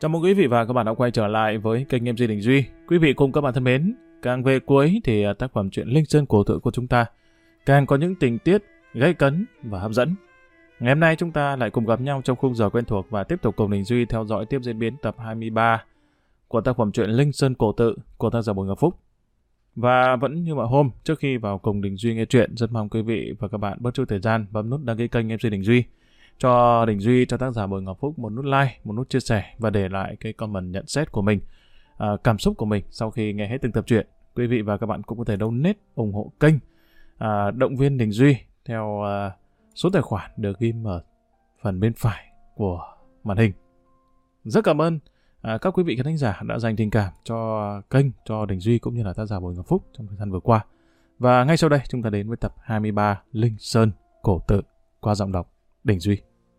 Chào mừng quý vị và các bạn đã quay trở lại với kênh MC Đình Duy. Quý vị cùng các bạn thân mến, càng về cuối thì tác phẩm truyện Linh Sơn Cổ Tự của chúng ta càng có những tình tiết gay cấn và hấp dẫn. Ngày hôm nay chúng ta lại cùng gặp nhau trong khung giờ quen thuộc và tiếp tục cùng Đình Duy theo dõi tiếp diễn biến tập 23 của tác phẩm truyện Linh Sơn Cổ Tự của tác giả Bùi Ngọc Phúc. Và vẫn như mọi hôm, trước khi vào cùng Đình Duy nghe truyện, rất mong quý vị và các bạn bớt chút thời gian bấm nút đăng ký kênh MC Đình Duy, cho Đình Duy, cho tác giả Bùi Ngọc Phúc một nút like, một nút chia sẻ và để lại cái comment nhận xét của mình, cảm xúc của mình sau khi nghe hết từng tập truyện. Quý vị và các bạn cũng có thể donate ủng hộ kênh, động viên Đình Duy theo số tài khoản được ghi ở phần bên phải của màn hình. Rất cảm ơn các quý vị khán thính giả đã dành tình cảm cho kênh, cho Đình Duy cũng như là tác giả Bùi Ngọc Phúc trong thời gian vừa qua. Và ngay sau đây chúng ta đến với tập 23 Linh Sơn Cổ Tự qua giọng đọc Đình Duy.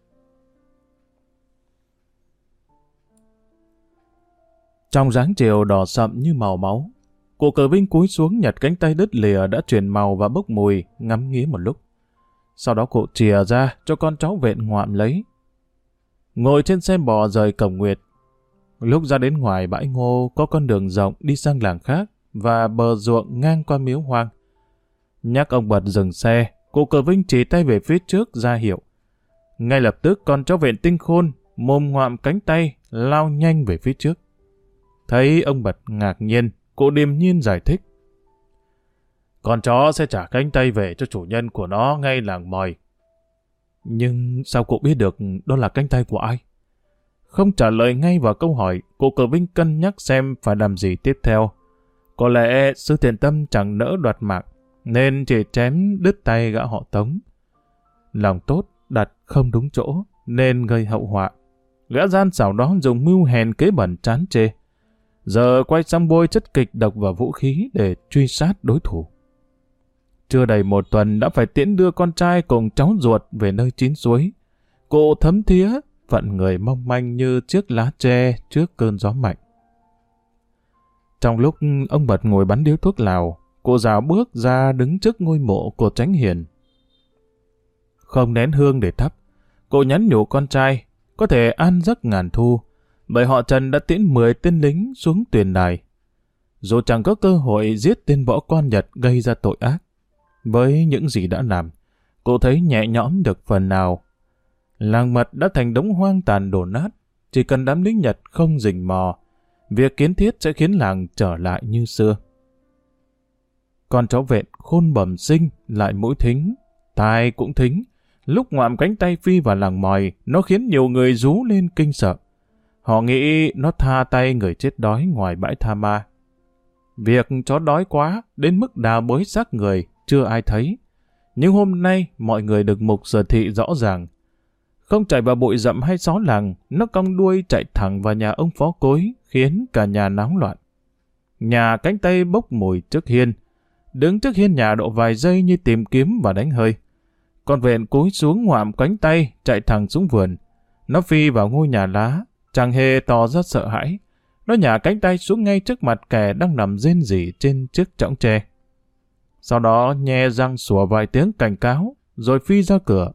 Trong dáng chiều đỏ sậm như màu máu, cụ Cờ Vinh cúi xuống nhặt cánh tay đứt lìa đã chuyển màu và bốc mùi, ngắm nghía một lúc. Sau đó cụ chìa ra cho con cháu vện ngoạm lấy. Ngồi trên xe bò rời Cổng Nguyệt. Lúc ra đến ngoài bãi ngô có con đường rộng đi sang làng khác và bờ ruộng ngang qua miếu hoang. Nhắc ông Bật dừng xe, cụ Cờ Vinh chỉ tay về phía trước ra hiệu. Ngay lập tức con cháu vện tinh khôn mồm ngoạm cánh tay lao nhanh về phía trước. Thấy ông Bật ngạc nhiên, cụ điềm nhiên giải thích. Con chó sẽ trả cánh tay về cho chủ nhân của nó ngay làng mòi. Nhưng sao cụ biết được đó là cánh tay của ai? Không trả lời ngay vào câu hỏi, cụ Cờ Vinh cân nhắc xem phải làm gì tiếp theo. Có lẽ sư thiện tâm chẳng nỡ đoạt mạng, nên chỉ chém đứt tay gã họ Tống. Lòng tốt đặt không đúng chỗ, nên gây hậu họa. Gã gian xảo đó dùng mưu hèn kế bẩn chán chê. Giờ quay sang bôi chất kịch độc vào vũ khí để truy sát đối thủ. Chưa đầy một tuần đã phải tiễn đưa con trai cùng cháu ruột về nơi chín suối. Cụ thấm thía, phận người mong manh như chiếc lá tre trước cơn gió mạnh. Trong lúc ông Bật ngồi bắn điếu thuốc lào, cụ rào bước ra đứng trước ngôi mộ của Chánh Hiền. Không nén hương để thắp, cụ nhắn nhủ con trai có thể an giấc ngàn thu, bởi họ Trần đã tiễn 10 tên lính xuống tuyền đài. Dù chẳng có cơ hội giết tên võ quan Nhật gây ra tội ác, với những gì đã làm, cụ thấy nhẹ nhõm được phần nào. Làng Mật đã thành đống hoang tàn đổ nát, chỉ cần đám lính Nhật không rình mò, việc kiến thiết sẽ khiến làng trở lại như xưa. Con cháu vện khôn bẩm sinh lại mũi thính, tai cũng thính. Lúc ngoạm cánh tay phi vào làng mòi, nó khiến nhiều người rú lên kinh sợ. Họ nghĩ nó tha tay người chết đói ngoài bãi tha ma. Việc chó đói quá đến mức đào bới xác người chưa ai thấy. Nhưng hôm nay mọi người được mục sở thị rõ ràng. Không chạy vào bụi rậm hay xó làng, nó cong đuôi chạy thẳng vào nhà ông phó cối, khiến cả nhà náo loạn. Nhà cánh tay bốc mùi trước hiên. Đứng trước hiên nhà độ vài giây như tìm kiếm và đánh hơi. Con vện cúi xuống ngoạm cánh tay, chạy thẳng xuống vườn. Nó phi vào ngôi nhà lá, chẳng hề tỏ ra sợ hãi. Nó nhả cánh tay xuống ngay trước mặt kẻ đang nằm rên rỉ trên chiếc chõng tre. Sau đó nhe răng sủa vài tiếng cảnh cáo, rồi phi ra cửa.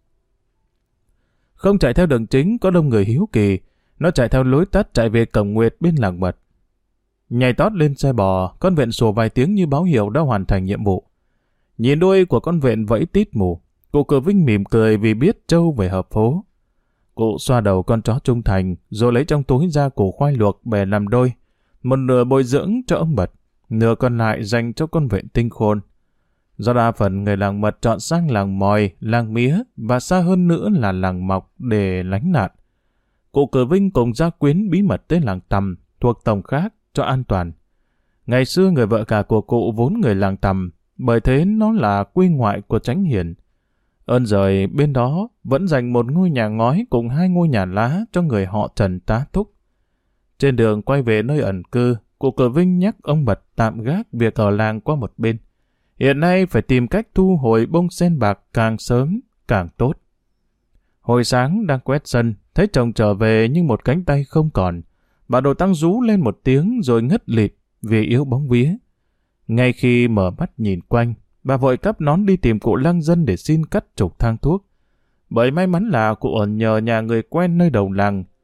Không chạy theo đường chính có đông người hiếu kỳ, nó chạy theo lối tắt chạy về Cổng Nguyệt bên làng Mật. Nhảy tót lên xe bò, con vện sủa vài tiếng như báo hiệu đã hoàn thành nhiệm vụ. Nhìn đuôi của con vện vẫy tít mù, cụ Cờ Vinh mỉm cười vì biết trâu về hợp phố. Cụ xoa đầu con chó trung thành, rồi lấy trong túi ra củ khoai luộc bẻ làm đôi, một nửa bồi dưỡng cho ông Bật, nửa còn lại dành cho con vện tinh khôn. Do đa phần người làng Mật chọn sang làng Mòi, làng Mía và xa hơn nữa là làng Mọc để lánh nạn. Cụ Cờ Vinh cùng gia quyến bí mật tới làng Tầm thuộc tổng khác cho an toàn. Ngày xưa người vợ cả của cụ vốn người làng Tầm, bởi thế nó là quê ngoại của Chánh Hiền. Ơn giời bên đó vẫn dành một ngôi nhà ngói cùng 2 ngôi nhà lá cho người họ Trần tá túc. Trên đường quay về nơi ẩn cư, cụ Cờ Vinh nhắc ông Bật tạm gác việc ở làng qua một bên. Hiện nay phải tìm cách thu hồi bông sen bạc càng sớm càng tốt. Hồi sáng đang quét sân, thấy chồng trở về nhưng một cánh tay không còn. Bà Đồ Tăng rú lên một tiếng rồi ngất lịm vì yếu bóng vía. Ngay khi mở mắt nhìn quanh, bà vội cắp nón đi tìm cụ Lăng Dân để xin cắt trục thang thuốc. Bởi may mắn là cụ ở nhờ nhà người quen nơi đầu làng.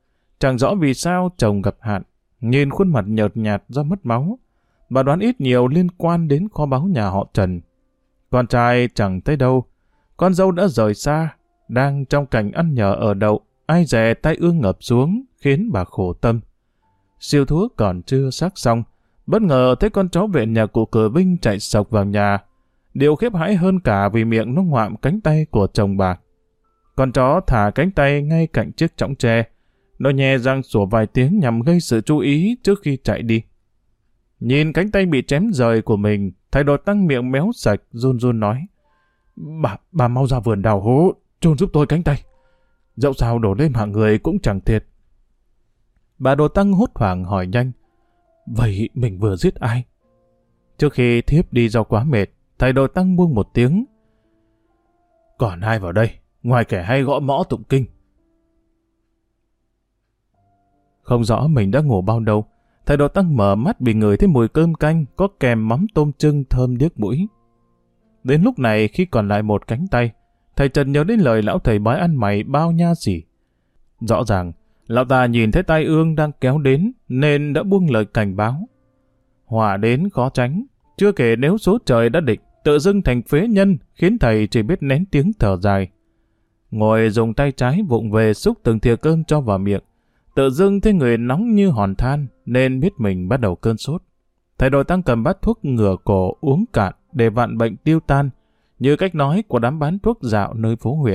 Chẳng rõ vì sao chồng gặp hạn, nhìn khuôn mặt nhợt nhạt do mất máu. Bà đoán ít nhiều liên quan đến kho báu nhà họ Trần. Con trai chẳng thấy đâu, con dâu đã rời xa, đang trong cảnh ăn nhờ ở đậu, ai dè tai ương ngập xuống, khiến bà khổ tâm. Siêu thuốc còn chưa sắc xong, bất ngờ thấy con chó viện nhà cụ Cửa Vinh chạy sộc vào nhà. Điều khiếp hãi hơn cả vì miệng nó ngoạm cánh tay của chồng bà. Con chó thả cánh tay ngay cạnh chiếc chõng tre. Nó nhe răng sủa vài tiếng nhằm gây sự chú ý trước khi chạy đi. Nhìn cánh tay bị chém rời của mình, thầy Đồ Tăng miệng méo sạch, run run nói: Bà mau ra vườn đào hố, chôn giúp tôi cánh tay. Dẫu sao đổ lên hạng người cũng chẳng thiệt. Bà Đồ Tăng hốt hoảng hỏi nhanh: Vậy mình vừa giết ai? Trước khi thiếp đi do quá mệt, thầy Đồ Tăng buông một tiếng: Còn ai vào đây, ngoài kẻ hay gõ mõ tụng kinh? Không rõ mình đã ngủ bao lâu, thầy Đồ Tăng mở mắt bị ngửi thấy mùi cơm canh có kèm mắm tôm trưng thơm điếc mũi. Đến lúc này khi còn lại một cánh tay, thầy Trần nhớ đến lời lão thầy bói ăn mày bao nha xỉ. Rõ ràng, lão ta nhìn thấy tai ương đang kéo đến nên đã buông lời cảnh báo. Họa đến khó tránh, chưa kể nếu số trời đã định, tự dưng thành phế nhân khiến thầy chỉ biết nén tiếng thở dài. Ngồi dùng tay trái vụng về xúc từng thìa cơm cho vào miệng. Tự dưng thấy người nóng như hòn than nên biết mình bắt đầu cơn sốt. Thầy Đồ Tăng cầm bát thuốc ngửa cổ uống cạn để vạn bệnh tiêu tan, như cách nói của đám bán thuốc dạo nơi phố huyện.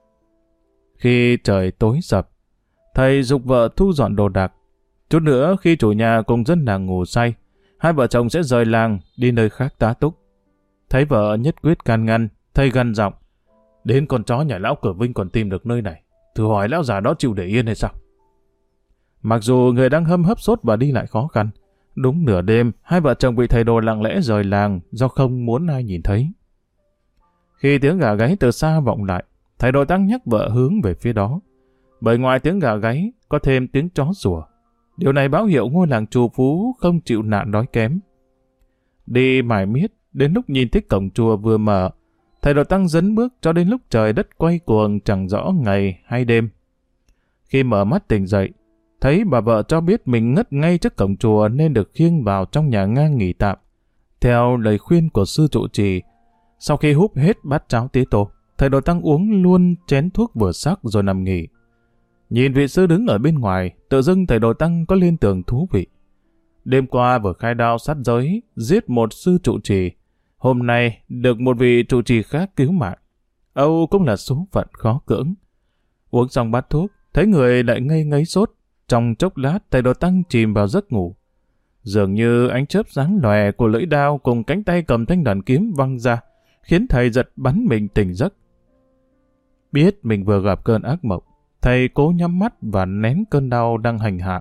Khi trời tối sập, thầy giục vợ thu dọn đồ đạc. Chút nữa khi chủ nhà cùng dân làng ngủ say, hai vợ chồng sẽ rời làng đi nơi khác tá túc. Thấy vợ nhất quyết can ngăn, thầy gằn giọng: Đến con chó nhà lão Cửa Vinh còn tìm được nơi này, thử hỏi lão già đó chịu để yên hay sao? Mặc dù người đang hâm hấp sốt và đi lại khó khăn, đúng nửa đêm, hai vợ chồng bị thầy Đồ lặng lẽ rời làng do không muốn ai nhìn thấy. Khi tiếng gà gáy từ xa vọng lại, thầy Đồ Tăng nhắc vợ hướng về phía đó. Bởi ngoài tiếng gà gáy, có thêm tiếng chó sủa. Điều này báo hiệu ngôi làng trù phú không chịu nạn đói kém. Đi mải miết, đến lúc nhìn thấy cổng chùa vừa mở, thầy Đồ Tăng dấn bước cho đến lúc trời đất quay cuồng chẳng rõ ngày hay đêm. Khi mở mắt tỉnh dậy, thấy bà vợ cho biết mình ngất ngay trước cổng chùa nên được khiêng vào trong nhà ngang nghỉ tạm. Theo lời khuyên của sư trụ trì, sau khi húp hết bát cháo tía tô, thầy Đồ Tăng uống luôn chén thuốc vừa sắc rồi nằm nghỉ. Nhìn vị sư đứng ở bên ngoài, tự dưng thầy Đồ Tăng có liên tưởng thú vị. Đêm qua vừa khai đao sát giới, giết một sư trụ trì. Hôm nay được một vị trụ trì khác cứu mạng. Âu cũng là số phận khó cưỡng. Uống xong bát thuốc, thấy người lại ngây ngấy sốt. Trong chốc lát, thầy Đồ Tăng chìm vào giấc ngủ. Dường như ánh chớp sáng lòe của lưỡi đao cùng cánh tay cầm thanh đoàn kiếm văng ra, khiến thầy giật bắn mình tỉnh giấc. Biết mình vừa gặp cơn ác mộng, thầy cố nhắm mắt và nén cơn đau đang hành hạ.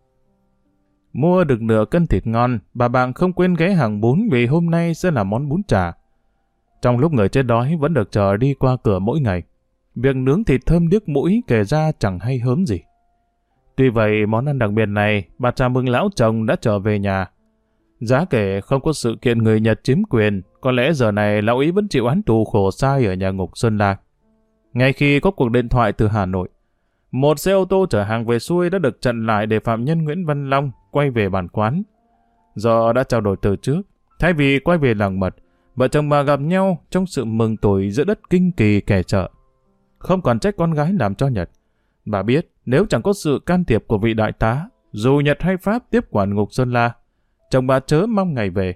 Mua được nửa cân thịt ngon, bà Bàng không quên ghé hàng bún vì hôm nay sẽ là món bún chả. Trong lúc người chết đói vẫn được chờ đi qua cửa mỗi ngày, việc nướng thịt thơm điếc mũi kể ra chẳng hay hớm gì. Tuy vậy, món ăn đặc biệt này, bà chào mừng lão chồng đã trở về nhà. Giá kể không có sự kiện người Nhật chiếm quyền, có lẽ giờ này lão ý vẫn chịu án tù khổ sai ở nhà ngục Sơn La. Ngay khi có cuộc điện thoại từ Hà Nội, một xe ô tô chở hàng về xuôi đã được chặn lại để phạm nhân Nguyễn Văn Long quay về bản quán. Do đã trao đổi từ trước, thay vì quay về làng mật, vợ chồng bà gặp nhau trong sự mừng tuổi giữa đất kinh kỳ kẻ chợ. Không còn trách con gái làm cho Nhật. Bà biết nếu chẳng có sự can thiệp của vị đại tá, dù Nhật hay Pháp tiếp quản ngục Sơn La, chồng bà chớ mong ngày về.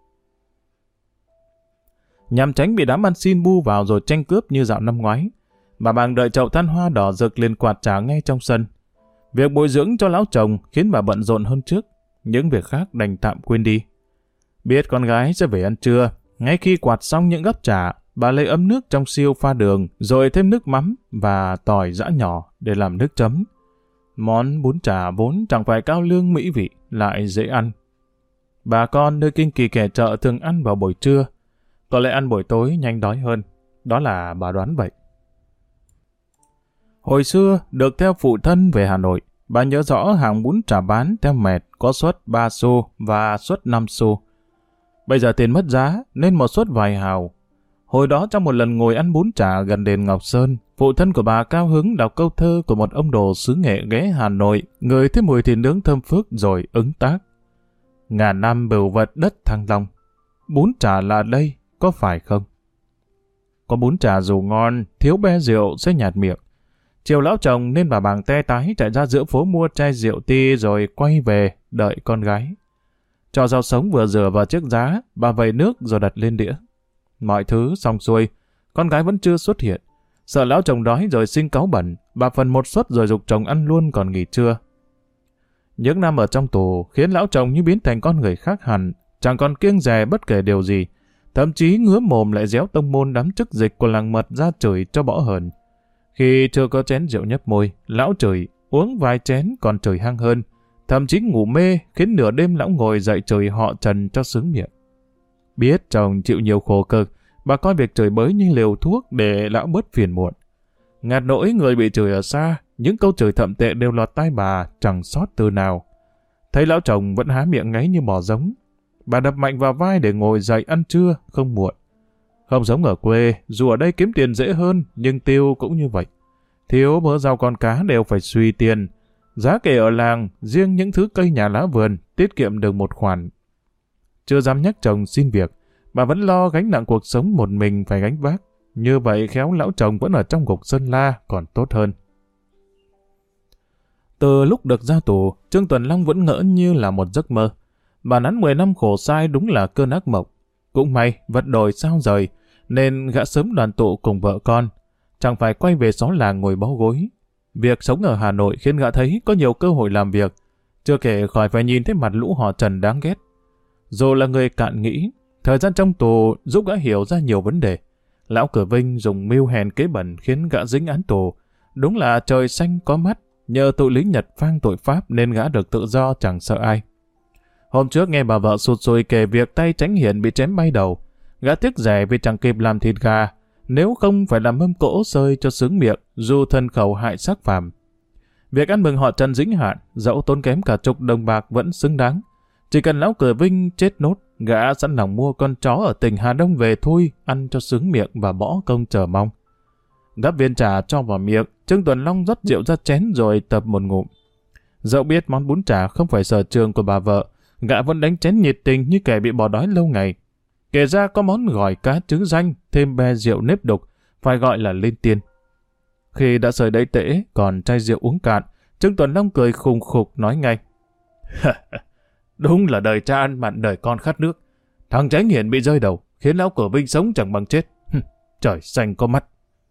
Nhằm tránh bị đám ăn xin bu vào rồi tranh cướp như dạo năm ngoái, bà Bàng đợi chậu than hoa đỏ rực liền quạt trà ngay trong sân. Việc bồi dưỡng cho lão chồng khiến bà bận rộn hơn trước, những việc khác đành tạm quên đi. Biết con gái sẽ về ăn trưa, ngay khi quạt xong những gắp trà, bà lấy ấm nước trong siêu pha đường, rồi thêm nước mắm và tỏi giã nhỏ để làm nước chấm. Món bún chả vốn chẳng phải cao lương mỹ vị, lại dễ ăn. Bà con nơi kinh kỳ kẻ chợ thường ăn vào buổi trưa, có lẽ ăn buổi tối nhanh đói hơn. Đó là bà đoán vậy. Hồi xưa, được theo phụ thân về Hà Nội, bà nhớ rõ hàng bún chả bán theo mẹt có suất 3 xu và suất 5 xu. Bây giờ tiền mất giá nên một suất vài hào. Hồi đó trong một lần ngồi ăn bún chả gần đền Ngọc Sơn, phụ thân của bà cao hứng đọc câu thơ của một ông đồ xứ Nghệ ghé Hà Nội, ngửi thấy mùi thịt nướng thơm phức rồi ứng tác. Ngàn năm bửu vật đất Thăng Long, bún chả là đây, có phải không? Có bún chả dù ngon, thiếu be rượu sẽ nhạt miệng. Chiều lão chồng nên bà Bàng te tái chạy ra giữa phố mua chai rượu ti rồi quay về đợi con gái. Cho rau sống vừa rửa vào chiếc giá, bà vẩy nước rồi đặt lên đĩa. Mọi thứ xong xuôi, con gái vẫn chưa xuất hiện. Sợ lão chồng đói rồi sinh cáu bẩn, bà phần một suất rồi giục chồng ăn luôn còn nghỉ trưa. Những năm ở trong tù khiến lão chồng như biến thành con người khác hẳn, chẳng còn kiêng dè bất kể điều gì. Thậm chí ngứa mồm lại déo tông môn đám chức dịch của làng Mật ra chửi cho bỏ hờn. Khi chưa có chén rượu nhấp môi, lão chửi, uống vài chén còn chửi hăng hơn. Thậm chí ngủ mê khiến nửa đêm lão ngồi dậy chửi họ Trần cho sướng miệng. Biết chồng chịu nhiều khổ cực, bà coi việc chửi bới như liều thuốc để lão bớt phiền muộn. Ngạt nỗi người bị chửi ở xa, những câu chửi thậm tệ đều lọt tai bà chẳng sót từ nào. Thấy lão chồng vẫn há miệng ngáy như bò giống, bà đập mạnh vào vai để ngồi dậy ăn trưa không muộn. Không giống ở quê, dù ở đây kiếm tiền dễ hơn, nhưng tiêu cũng như vậy. Thiếu mớ rau con cá đều phải suy tiền. Giá kể ở làng, riêng những thứ cây nhà lá vườn, tiết kiệm được một khoản. Chưa dám nhắc chồng xin việc, bà vẫn lo gánh nặng cuộc sống một mình phải gánh vác. Như vậy khéo lão chồng vẫn ở trong ngục Sơn La còn tốt hơn. Từ lúc được ra tù, Trương Tuần Long vẫn ngỡ như là một giấc mơ. Bản án 10 năm khổ sai đúng là cơn ác mộng. Cũng may, vật đổi sao rời, nên gã sớm đoàn tụ cùng vợ con. Chẳng phải quay về xó làng ngồi bó gối. Việc sống ở Hà Nội khiến gã thấy có nhiều cơ hội làm việc. Chưa kể khỏi phải nhìn thấy mặt lũ họ Trần đáng ghét. Dù là người cạn nghĩ, thời gian trong tù giúp gã hiểu ra nhiều vấn đề. Lão Cửa Vinh dùng mưu hèn kế bẩn khiến gã dính án tù. Đúng là trời xanh có mắt, nhờ tụi lính Nhật phang tội Pháp nên gã được tự do chẳng sợ ai. Hôm trước nghe bà vợ sụt sùi kể việc tay Chánh Hiền bị chém bay đầu. Gã tiếc rẻ vì chẳng kịp làm thịt gà, nếu không phải làm mâm cỗ sơi cho sướng miệng, dù thân khẩu hại xác phàm. Việc ăn mừng họ Trần dính hạn, dẫu tốn kém cả chục đồng bạc vẫn xứng đáng. Chỉ cần lão Cửa Vinh chết nốt, gã sẵn lòng mua con chó ở tỉnh Hà Đông về thôi, ăn cho sướng miệng và bỏ công chờ mong. Gắp viên trà cho vào miệng, Trương Tuần Long rót rượu ra chén rồi tập một ngụm. Dẫu biết món bún chả không phải sở trường của bà vợ, gã vẫn đánh chén nhiệt tình như kẻ bị bỏ đói lâu ngày. Kể ra có món gỏi cá trứng danh, thêm be rượu nếp đục, phải gọi là lên tiên. Khi đã sời đẫy tễ, còn chai rượu uống cạn, Trương Tuần Long cười khùng khục nói ngay. Đúng là đời cha ăn mặn đời con khát nước. Thằng Chánh Hiền bị rơi đầu, khiến lão Cửa Vinh sống chẳng bằng chết. Trời xanh có mắt.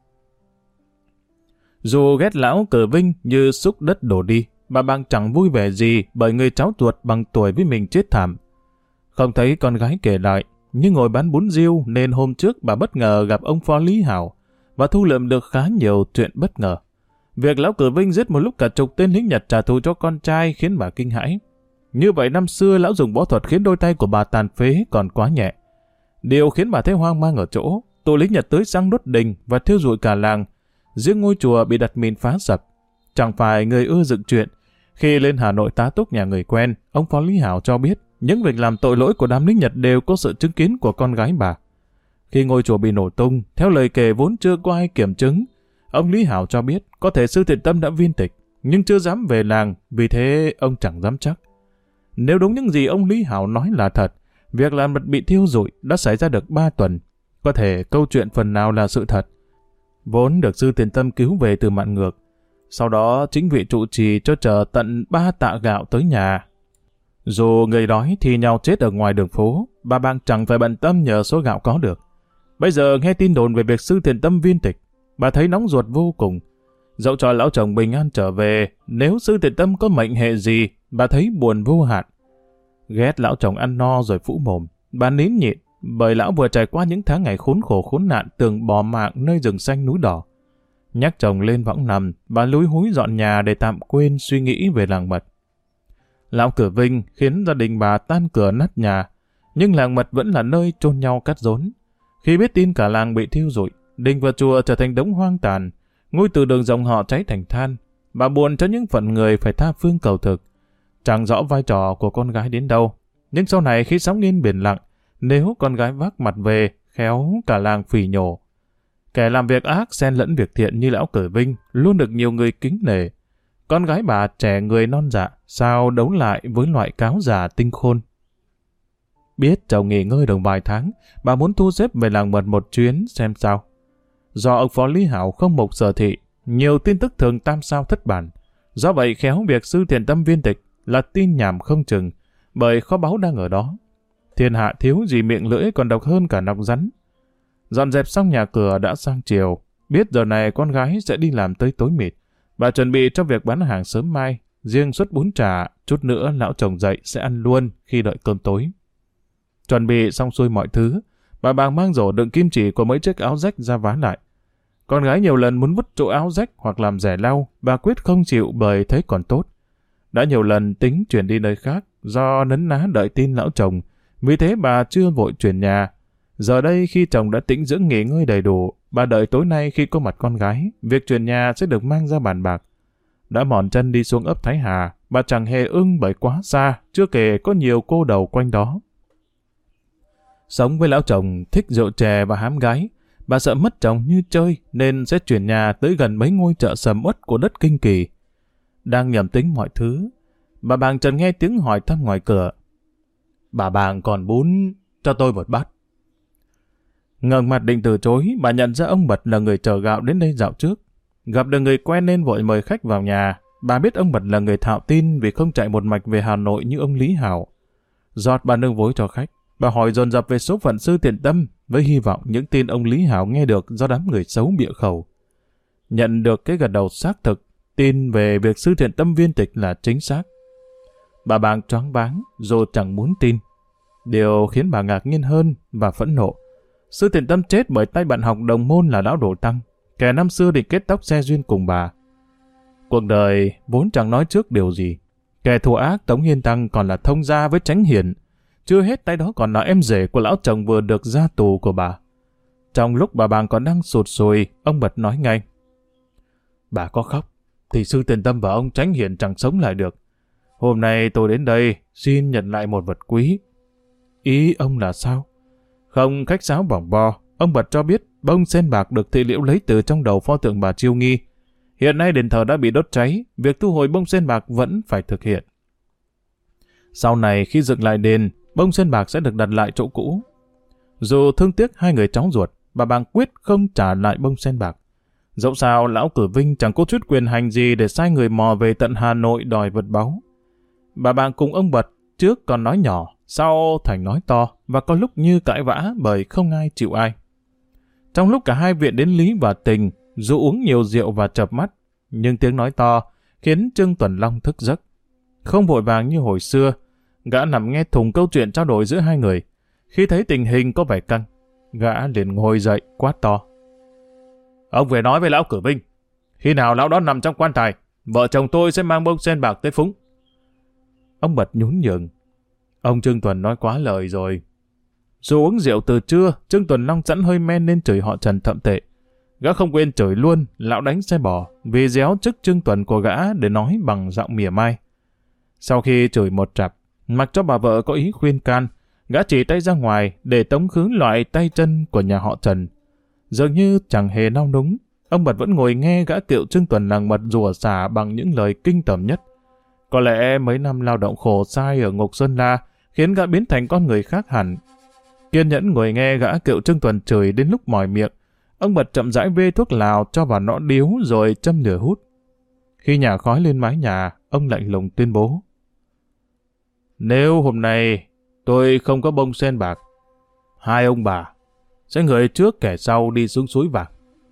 Dù ghét lão Cửa Vinh như xúc đất đổ đi, bà Bàng chẳng vui vẻ gì bởi người cháu ruột bằng tuổi với mình chết thảm. Không thấy con gái kể lại, nhưng ngồi bán bún riêu nên hôm trước bà bất ngờ gặp ông Phó Lý Hảo và thu lượm được khá nhiều chuyện bất ngờ. Việc lão Cửa Vinh giết một lúc cả chục tên lính Nhật trả thù cho con trai khiến bà kinh hãi. Như vậy năm xưa lão dùng võ thuật khiến đôi tay của bà tàn phế còn quá nhẹ. Điều khiến bà thấy hoang mang ở chỗ, tụi lính Nhật tới sang đốt đình và thiêu rụi cả làng. Riêng ngôi chùa bị đặt mìn phá sập. Chẳng phải người ưa dựng chuyện. Khi lên Hà Nội tá túc nhà người quen, ông Phó Lý Hảo cho biết những việc làm tội lỗi của đám lính Nhật đều có sự chứng kiến của con gái bà. Khi ngôi chùa bị nổ tung, theo lời kể vốn chưa có ai kiểm chứng, ông Lý Hảo cho biết có thể Sư Thiện Tâm đã viên tịch, nhưng chưa dám về làng, vì thế ông chẳng dám chắc. Nếu đúng những gì ông Lý Hảo nói là thật, việc làng Mật bị thiêu rụi đã xảy ra được 3 tuần. Có thể câu chuyện phần nào là sự thật. Vốn được Sư Thiện Tâm cứu về từ mạn ngược. Sau đó chính vị trụ trì cho chờ tận 3 tạ gạo tới nhà. Dù người đói thì nhau chết ở ngoài đường phố, bà Bàng chẳng phải bận tâm nhờ số gạo có được. Bây giờ nghe tin đồn về việc Sư Thiện Tâm viên tịch, bà thấy nóng ruột vô cùng. Dẫu cho lão chồng bình an trở về, nếu Sư Thiện Tâm có mệnh hệ gì, bà thấy buồn vô hạn. Ghét lão chồng ăn no rồi phũ mồm, bà nín nhịn, bởi lão vừa trải qua những tháng ngày khốn khổ khốn nạn tường bỏ mạng nơi rừng xanh núi đỏ. Nhắc chồng lên võng nằm, bà lúi húi dọn nhà để tạm quên suy nghĩ về làng Mật. Lão Cửa Vinh khiến gia đình bà tan cửa nát nhà, nhưng làng Mật vẫn là nơi chôn nhau cắt rốn. Khi biết tin cả làng bị thiêu rụi, đình và chùa trở thành đống hoang tàn, ngôi từ đường dòng họ cháy thành than, bà buồn cho những phận người phải tha phương cầu thực. Chẳng rõ vai trò của con gái đến đâu, nhưng sau này khi sóng yên biển lặng, nếu con gái vác mặt về, khéo cả làng phỉ nhổ. Kẻ làm việc ác xen lẫn việc thiện như lão Cử Vinh luôn được nhiều người kính nể. Con gái bà trẻ người non dạ, sao đấu lại với loại cáo già tinh khôn. Biết chồng nghỉ ngơi được vài tháng, bà muốn thu xếp về làng mật một chuyến xem sao. Do ông Phó Lý Hảo không mục sở thị, nhiều tin tức thường tam sao thất bản. Do vậy khéo việc Sư Thiện Tâm viên tịch là tin nhảm không chừng, bởi kho báu đang ở đó. Thiên hạ thiếu gì miệng lưỡi còn độc hơn cả nọc rắn. Dọn dẹp xong nhà cửa đã sang chiều, biết giờ này con gái sẽ đi làm tới tối mịt. Bà chuẩn bị cho việc bán hàng sớm mai, riêng suất bún chả, chút nữa lão chồng dậy sẽ ăn luôn khi đợi cơm tối. Chuẩn bị xong xuôi mọi thứ, bà bàng mang rổ đựng kim chỉ của mấy chiếc áo rách ra vá lại. Con gái nhiều lần muốn vứt chỗ áo rách hoặc làm rẻ lau, bà quyết không chịu bởi thấy còn tốt. Đã nhiều lần tính chuyển đi nơi khác do nấn ná đợi tin lão chồng, vì thế bà chưa vội chuyển nhà. Giờ đây khi chồng đã tĩnh dưỡng nghỉ ngơi đầy đủ, bà đợi tối nay khi có mặt con gái, việc chuyển nhà sẽ được mang ra bàn bạc. Đã mòn chân đi xuống ấp Thái Hà, bà chẳng hề ưng bởi quá xa, chưa kể có nhiều cô đầu quanh đó. Sống với lão chồng thích rượu chè và hám gái, bà sợ mất chồng như chơi nên sẽ chuyển nhà tới gần mấy ngôi chợ sầm uất của đất Kinh Kỳ. Đang nhầm tính mọi thứ, bà bàng chợt nghe tiếng hỏi thăm ngoài cửa. Bà bàng còn bún, cho tôi một bát. Ngẩng mặt định từ chối, bà nhận ra ông Bật là người chở gạo đến đây dạo trước. Gặp được người quen nên vội mời khách vào nhà. Bà biết ông Bật là người thạo tin vì không chạy một mạch về Hà Nội như ông Lý Hảo. Giọt bà nương vối cho khách, bà hỏi dồn dập về số phận Sư Thiện Tâm với hy vọng những tin ông Lý Hảo nghe được do đám người xấu bịa khẩu. Nhận được cái gật đầu xác thực, tin về việc Sư Thiện Tâm viên tịch là chính xác. Bà bàng choáng váng dù chẳng muốn tin. Điều khiến bà ngạc nhiên hơn và phẫn nộ, Sư Thiện Tâm chết bởi tay bạn học đồng môn là lão Đồ Tăng, kẻ năm xưa định kết tóc xe duyên cùng bà. Cuộc đời vốn chẳng nói trước điều gì. Kẻ thù ác Tống Hiên Tăng còn là thông gia với Chánh Hiền. Chưa hết tay đó còn là em rể của lão chồng vừa được ra tù của bà. Trong lúc bà bàng còn đang sụt sùi, ông Bật nói ngay. Bà có khóc, thì Sư Thiện Tâm và ông Chánh Hiền chẳng sống lại được. Hôm nay tôi đến đây xin nhận lại một vật quý. Ý ông là sao? Không khách sáo vòng vo, ông Bật cho biết bông sen bạc được thị liễu lấy từ trong đầu pho tượng bà Chiêu Nghi. Hiện nay đền thờ đã bị đốt cháy, việc thu hồi bông sen bạc vẫn phải thực hiện. Sau này khi dựng lại đền, bông sen bạc sẽ được đặt lại chỗ cũ. Dù thương tiếc hai người cháu ruột, bà bàng quyết không trả lại bông sen bạc. Dẫu sao lão Cử Vinh chẳng có chút quyền hành gì để sai người mò về tận Hà Nội đòi vật báu. Bà bàng cùng ông Bật trước còn nói nhỏ, sau thành nói to và có lúc như cãi vã bởi không ai chịu ai. Trong lúc cả hai viện đến lý và tình, dù uống nhiều rượu và chợp mắt, nhưng tiếng nói to khiến Trương Tuần Long thức giấc. Không vội vàng như hồi xưa, gã nằm nghe thùng câu chuyện trao đổi giữa hai người. Khi thấy tình hình có vẻ căng, gã liền ngồi dậy quát to. Ông về nói với lão Cử Vinh, khi nào lão đó nằm trong quan tài, vợ chồng tôi sẽ mang bông sen bạc tới phúng. Ông Bật nhún nhường. Ông Trương Tuần nói quá lời rồi. Dù uống rượu từ trưa, Trương Tuần Long sẵn hơi men nên chửi họ Trần thậm tệ. Gã không quên chửi luôn lão đánh xe bò vì déo chức Trương Tuần của gã để nói bằng giọng mỉa mai. Sau khi chửi một trặp, mặc cho bà vợ có ý khuyên can, gã chỉ tay ra ngoài để tống khứ loại tay chân của nhà họ Trần. Dường như chẳng hề nao núng, ông Bật vẫn ngồi nghe gã cựu Trương Tuần lằng mật rủa xả bằng những lời kinh tởm nhất. Có lẽ mấy năm lao động khổ sai ở ngục Sơn La khiến gã biến thành con người khác hẳn. Kiên nhẫn ngồi nghe gã cựu Trương Tuần chửi đến lúc mỏi miệng, ông Bật chậm rãi vê thuốc lào cho vào nõ điếu rồi châm lửa hút. Khi nhả khói lên mái nhà, ông lạnh lùng tuyên bố. Nếu hôm nay tôi không có bông sen bạc, hai ông bà sẽ người trước kẻ sau đi xuống suối vàng.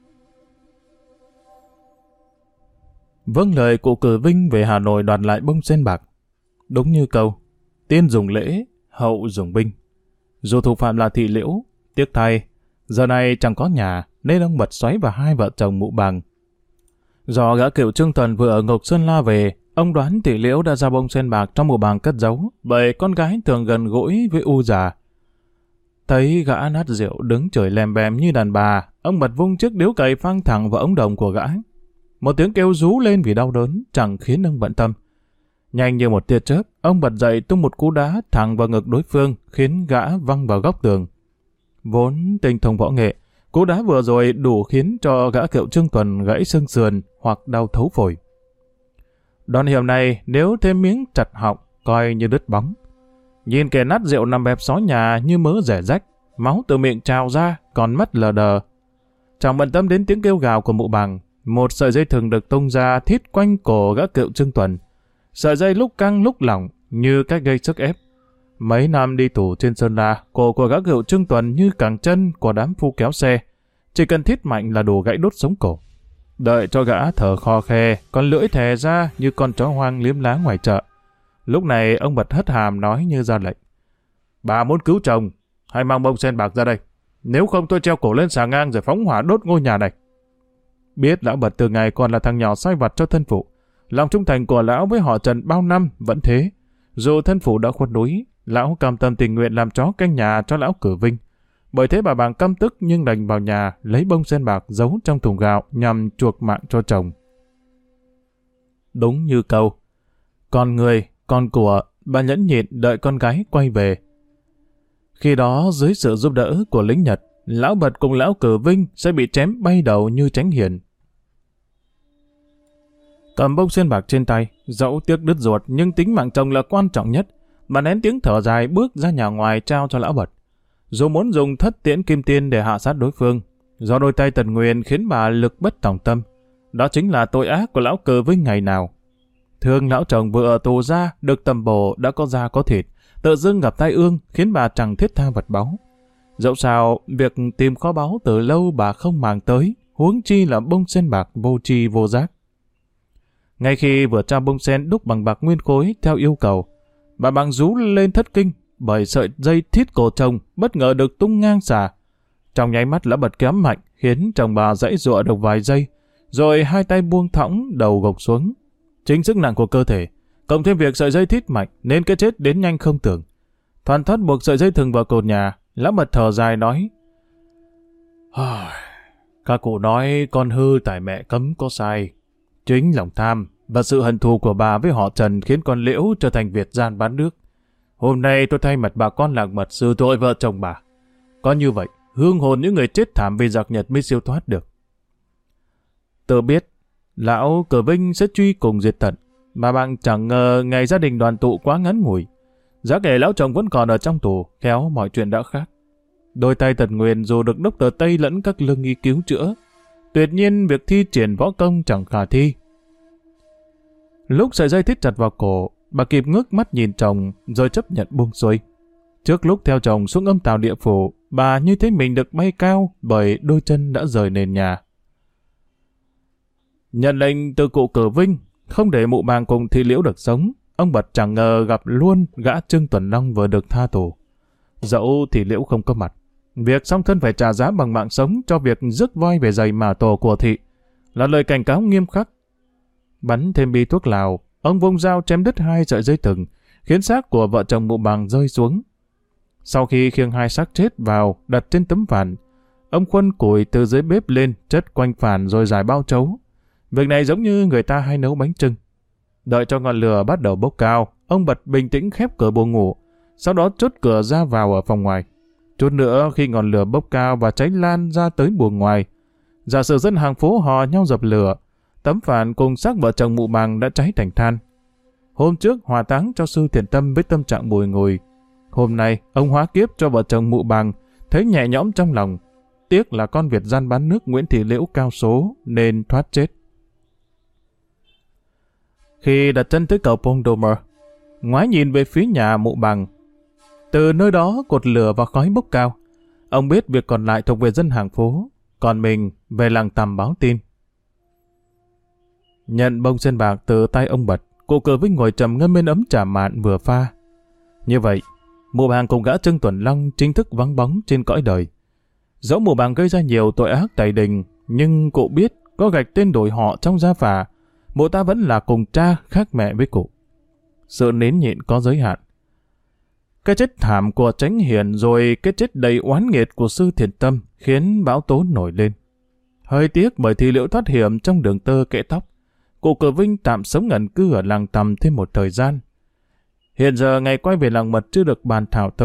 Vâng lời cụ Cử Vinh về Hà Nội đoạt lại bông sen bạc. Đúng như câu, tiên dùng lễ, hậu dùng binh. Dù thủ phạm là thị liễu, tiếc thay, giờ này chẳng có nhà nên ông Bật xoáy vào hai vợ chồng mụ bàng. Do gã cựu Trương Tuần vừa ở ngục Sơn La về, ông đoán thị liễu đã ra bông sen bạc trong mụ bàng cất giấu, bởi con gái thường gần gũi với u già. Thấy gã nát rượu đứng chửi lèm bèm như đàn bà, ông Bật vung chiếc điếu cày phang thẳng vào ống đồng của gã. Một tiếng kêu rú lên vì đau đớn chẳng khiến ông bận tâm. Nhanh như một tia chớp, ông bật dậy tung một cú đá thẳng vào ngực đối phương khiến gã văng vào góc tường. Vốn tinh thông võ nghệ, cú đá vừa rồi đủ khiến cho gã Kiệu Trương Tuần gãy xương sườn hoặc đau thấu phổi. Đòn hiểm này nếu thêm miếng chặt họng coi như đứt bóng. Nhìn kẻ nát rượu nằm bẹp xó nhà như mớ rẻ rách, máu từ miệng trào ra, còn mắt lờ đờ. Chẳng bận tâm đến tiếng kêu gào của mụ bằng, một sợi dây thừng được tung ra thít quanh cổ gã Kiệu Trương Tuần. Sợi dây lúc căng lúc lỏng như cách gây sức ép. Mấy năm đi tù trên Sơn La, cổ của gã Kiệu Trương Tuần như cẳng chân của đám phu kéo xe. Chỉ cần thít mạnh là đủ gãy đốt sống cổ. Đợi cho gã thở khò khe, con lưỡi thè ra như con chó hoang liếm lá ngoài chợ. Lúc này ông bật hất hàm nói như ra lệnh. Bà muốn cứu chồng, hãy mang bông sen bạc ra đây. Nếu không tôi treo cổ lên xà ngang rồi phóng hỏa đốt ngôi nhà này. Biết lão Bật từ ngày còn là thằng nhỏ sai vặt cho thân phụ, lòng trung thành của lão với họ Trần bao năm vẫn thế. Dù thân phụ đã khuất núi, lão cam tâm tình nguyện làm chó canh nhà cho lão Cử Vinh. Bởi thế bà Bàng căm tức nhưng đành vào nhà lấy bông sen bạc giấu trong thùng gạo nhằm chuộc mạng cho chồng. Đúng như câu, con người, con của, bà nhẫn nhịn đợi con gái quay về. Khi đó dưới sự giúp đỡ của lính Nhật, lão Bật cùng lão Cử Vinh sẽ bị chém bay đầu như Tránh Hiền. Cầm bông sen bạc trên tay, dẫu tiếc đứt ruột nhưng tính mạng chồng là quan trọng nhất. Bà nén tiếng thở dài bước ra nhà ngoài trao cho lão Bật. Dù muốn dùng thất tiễn kim tiên để hạ sát đối phương, do đôi tay tần nguyền khiến bà lực bất tòng tâm. Đó chính là tội ác của lão Cử Vinh ngày nào. Thương lão chồng vừa ở tù ra, được tầm bổ đã có da có thịt, tự dưng gặp tai ương khiến bà chẳng thiết tha vật báu. Dẫu sao, việc tìm kho báu từ lâu bà không màng tới, huống chi là bông sen bạc vô tri vô giác. Ngay khi vừa trao bông sen đúc bằng bạc nguyên khối theo yêu cầu, bà Bàng rú lên thất kinh bởi sợi dây thít cổ chồng bất ngờ được tung ngang xà. Trong nháy mắt lão Bật kéo mạnh khiến chồng bà giãy giụa được vài giây, rồi hai tay buông thõng đầu gục xuống. Chính sức nặng của cơ thể, cộng thêm việc sợi dây thít mạnh nên cái chết đến nhanh không tưởng. Thoăn thoắt buộc sợi dây thừng vào cột nhà, lão Bật thở dài nói: Các cụ nói con hư tại mẹ cấm có sai. Chính lòng tham và sự hận thù của bà với họ Trần khiến con Liễu trở thành Việt gian bán nước. Hôm nay tôi thay mặt bà con Lạc Mật xử tội vợ chồng bà. Có như vậy, hương hồn những người chết thảm vì giặc Nhật mới siêu thoát được. Tôi biết, lão Cử Vinh sẽ truy cùng diệt tận, mà bạn chẳng ngờ ngày gia đình đoàn tụ quá ngắn ngủi. Giá kể lão chồng vẫn còn ở trong tù, khéo mọi chuyện đã khác. Đôi tay Tần Nguyền dù được đốc tờ Tây lẫn các lương y cứu chữa, tuyệt nhiên việc thi triển võ công chẳng khả thi. Lúc sợi dây thít chặt vào cổ, bà kịp ngước mắt nhìn chồng rồi chấp nhận buông xuôi. Trước lúc theo chồng xuống âm tào địa phủ, bà như thấy mình được bay cao bởi đôi chân đã rời nền nhà. Nhận lệnh từ cụ Cử Vinh, không để mụ Bàng cùng Thị Liễu được sống, ông Bật chẳng ngờ gặp luôn gã Trương Tuần Long vừa được tha tù. Dẫu Thị Liễu không có mặt, việc song thân phải trả giá bằng mạng sống cho việc rước voi về giày mả tổ của Thị là lời cảnh cáo nghiêm khắc. Bắn thêm bi thuốc lào, ông vung dao chém đứt hai sợi dây thừng, khiến xác của vợ chồng mụ Bàng rơi xuống. Sau khi khiêng hai xác chết vào đặt trên tấm phản, ông khuân củi từ dưới bếp lên chất quanh phản rồi rải bao trấu. Việc này giống như người ta hay nấu bánh chưng. Đợi cho ngọn lửa bắt đầu bốc cao, ông Bật bình tĩnh khép cửa buồng ngủ, sau đó chốt cửa ra vào ở phòng ngoài. Chút nữa khi ngọn lửa bốc cao và cháy lan ra tới buồng ngoài, giả sử dân hàng phố hò nhau dập lửa, tấm phản cùng xác vợ chồng mụ Bàng đã cháy thành than. Hôm trước hỏa táng cho sư Thiện Tâm với tâm trạng bùi ngùi. Hôm nay ông hóa kiếp cho vợ chồng mụ Bàng, thấy nhẹ nhõm trong lòng. Tiếc là con Việt gian bán nước Nguyễn Thị Liễu cao số nên thoát chết. Khi đặt chân tới cầu Pont Domer, ngoái nhìn về phía nhà mụ Bàng, từ nơi đó cột lửa và khói bốc cao. Ông biết việc còn lại thuộc về dân hàng phố, còn mình về làng tằm báo tin. Nhận bông sen bạc từ tay ông Bật, cụ Cử Vinh ngồi trầm ngâm bên ấm trà mạn vừa pha. Như vậy, mụ Bàng cùng gã Trương Tuần Long chính thức vắng bóng trên cõi đời. Dẫu mụ Bàng gây ra nhiều tội ác tày đình, nhưng cụ biết có gạch tên đổi họ trong gia phả, mụ ta vẫn là cùng cha khác mẹ với cụ. Sự nến nhịn có giới hạn. Cái chết thảm của Tránh Hiền rồi cái chết đầy oán nghiệt của sư Thiện Tâm khiến bão tố nổi lên. Hơi tiếc bởi Thị Liễu thoát hiểm trong đường tơ kẽ tóc, cụ Cử Vinh tạm sống ẩn cư ở làng tằm thêm một thời gian. Hiện giờ ngày quay về làng Mật chưa được bàn thảo tới,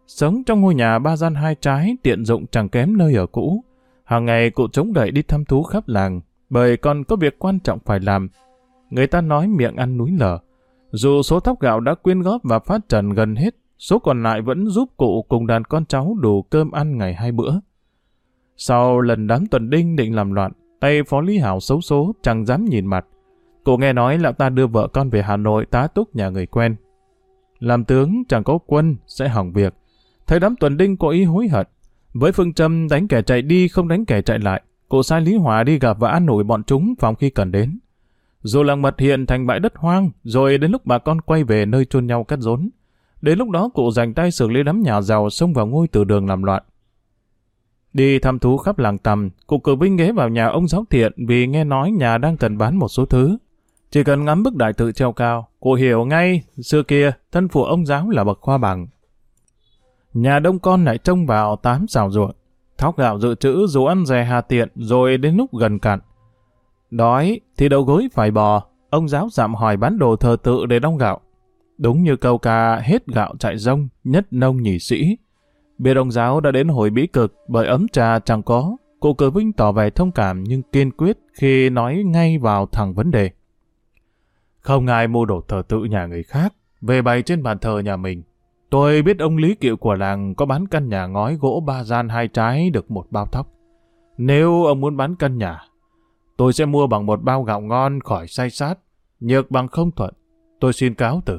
Sống trong ngôi nhà 3 gian 2 trái tiện dụng chẳng kém nơi ở cũ. Hàng ngày cụ chống đẩy đi thăm thú khắp làng, bởi còn có việc quan trọng phải làm. Người ta nói miệng ăn núi lở. Dù số thóc gạo đã quyên góp và phát trần gần hết, số còn lại vẫn giúp cụ cùng đàn con cháu đủ cơm ăn ngày 2 bữa. Sau lần đám tuần đinh định làm loạn, tay Phó Lý Hảo xấu số chẳng dám nhìn mặt. Cụ nghe nói lão ta đưa vợ con về Hà Nội tá túc nhà người quen. Làm tướng chẳng có quân sẽ hỏng việc. Thấy đám tuần đinh có ý hối hận. Với phương châm đánh kẻ chạy đi không đánh kẻ chạy lại, cụ sai Lý Hòa đi gặp và an ủi bọn chúng phòng khi cần đến. Dù làng Mật hiện thành bãi đất hoang, rồi đến lúc bà con quay về nơi chôn nhau cắt rốn. Đến lúc đó cụ dành tay xử lý đám nhà giàu xông vào ngôi từ đường làm loạn. Đi thăm thú khắp làng Tầm, cụ cử binh ghé vào nhà ông Giáo Thiện vì nghe nói nhà đang cần bán một số thứ. Chỉ cần ngắm bức đại tự treo cao, cụ hiểu ngay xưa kia thân phụ ông Giáo là bậc khoa bằng. Nhà đông con lại trông vào 8 xào ruộng, thóc gạo dự trữ dù ăn rẻ hà tiện rồi đến lúc gần cạn. Đói thì đầu gối phải bò, ông Giáo dạm hỏi bán đồ thờ tự để đong gạo. Đúng như câu ca hết gạo chạy rông, nhất nông nhì sĩ. Biết ông Giáo đã đến hồi bĩ cực bởi ấm trà chẳng có, cụ cử binh tỏ vẻ thông cảm nhưng kiên quyết khi nói ngay vào thẳng vấn đề. Không ai mua đồ thờ tự nhà người khác, về bày trên bàn thờ nhà mình. Tôi biết ông Lý Kiệu của làng có bán căn nhà ngói gỗ 3 gian 2 trái được 1 bao thóc. Nếu ông muốn bán căn nhà, tôi sẽ mua bằng 1 bao gạo ngon khỏi say sát, nhược bằng không thuận. Tôi xin cáo từ.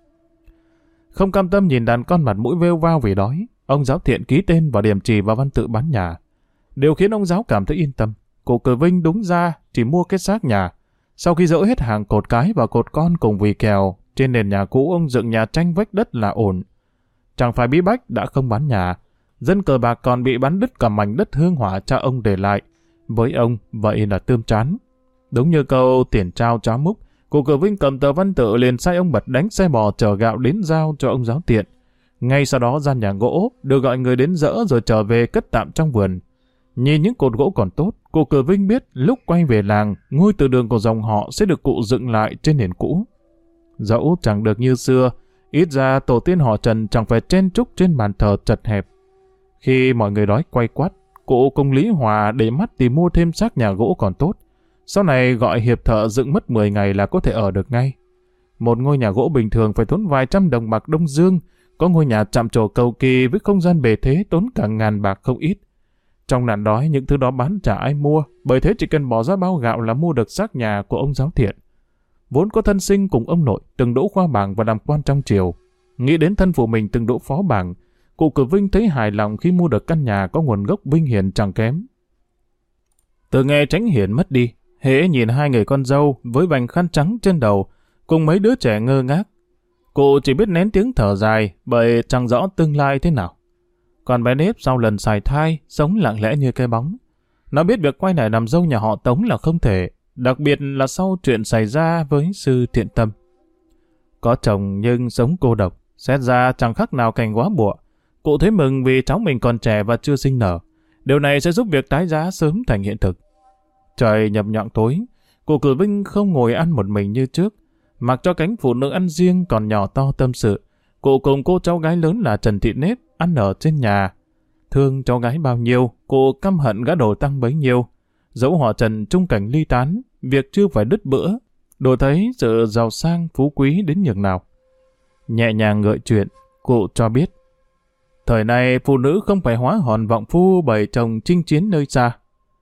Không cam tâm nhìn đàn con mặt mũi vêu vao vì đói, ông Giáo Thiện ký tên vào điểm chỉ và văn tự bán nhà. Điều khiến ông Giáo cảm thấy yên tâm, cụ cử Vinh đúng ra chỉ mua cái xác nhà. Sau khi dỡ hết hàng cột cái và cột con cùng vì kèo, trên nền nhà cũ ông dựng nhà tranh vách đất là ổn. Chẳng phải bí bách đã không bán nhà, dân cờ bạc còn bị bắn đứt cả mảnh đất hương hỏa cha ông để lại. Với ông, vậy là tươm chán. Đúng như câu tiền trao cháo múc, cụ cử Vinh cầm tờ văn tự liền sai ông Bật đánh xe bò chở gạo đến giao cho ông Giáo Thiện. Ngay sau đó gian nhà gỗ được gọi người đến dỡ rồi trở về cất tạm trong vườn. Nhìn những cột gỗ còn tốt, cụ cử Vinh biết lúc quay về làng, ngôi từ đường của dòng họ sẽ được cụ dựng lại trên nền cũ. Dẫu chẳng được như xưa, ít ra tổ tiên họ Trần chẳng phải chen chúc trên bàn thờ chật hẹp. Khi mọi người đói quay quắt, cụ cùng Lý Hòa để mắt tìm mua thêm xác nhà gỗ còn tốt. Sau này gọi hiệp thợ dựng mất 10 ngày là có thể ở được ngay. Một ngôi nhà gỗ bình thường phải tốn vài trăm đồng bạc Đông Dương, có ngôi nhà chạm trổ cầu kỳ với không gian bề thế tốn cả ngàn bạc không ít. Trong nạn đói những thứ đó bán chả ai mua, bởi thế chỉ cần bỏ ra bao gạo là mua được xác nhà của ông Giáo Thiện. Vốn có thân sinh cùng ông nội từng đỗ khoa bảng và làm quan trong triều. Nghĩ đến thân phụ mình từng đỗ phó bảng, cụ cử Vinh thấy hài lòng khi mua được căn nhà có nguồn gốc vinh hiển chẳng kém. Từ ngày Tránh Hiển mất đi, hễ nhìn 2 người con dâu với vành khăn trắng trên đầu cùng mấy đứa trẻ ngơ ngác, cụ chỉ biết nén tiếng thở dài bởi chẳng rõ tương lai thế nào. Còn bé Nếp sau lần sài thai sống lặng lẽ như cái bóng. Nó biết việc quay lại làm dâu nhà họ Tống là không thể, đặc biệt là sau chuyện xảy ra với sư Thiện Tâm. Có chồng nhưng sống cô độc, xét ra chẳng khác nào cành quá bụa. Cụ thấy mừng vì cháu mình còn trẻ và chưa sinh nở. Điều này sẽ giúp việc tái giá sớm thành hiện thực. Trời nhập nhọn tối, cụ cử Vinh không ngồi ăn một mình như trước, mặc cho cánh phụ nữ ăn riêng còn nhỏ to tâm sự. Cụ cùng cô cháu gái lớn là Trần Thị Nếp ăn ở trên nhà. Thương cháu gái bao nhiêu, cụ căm hận gã Đồ Tăng bấy nhiêu. Dẫu họ Trần chung cảnh ly tán, việc chưa phải đứt bữa, đồ thấy sự giàu sang phú quý đến nhường nào. Nhẹ nhàng gợi chuyện, cụ cho biết. Thời này phụ nữ không phải hóa hòn vọng phu bởi chồng chinh chiến nơi xa.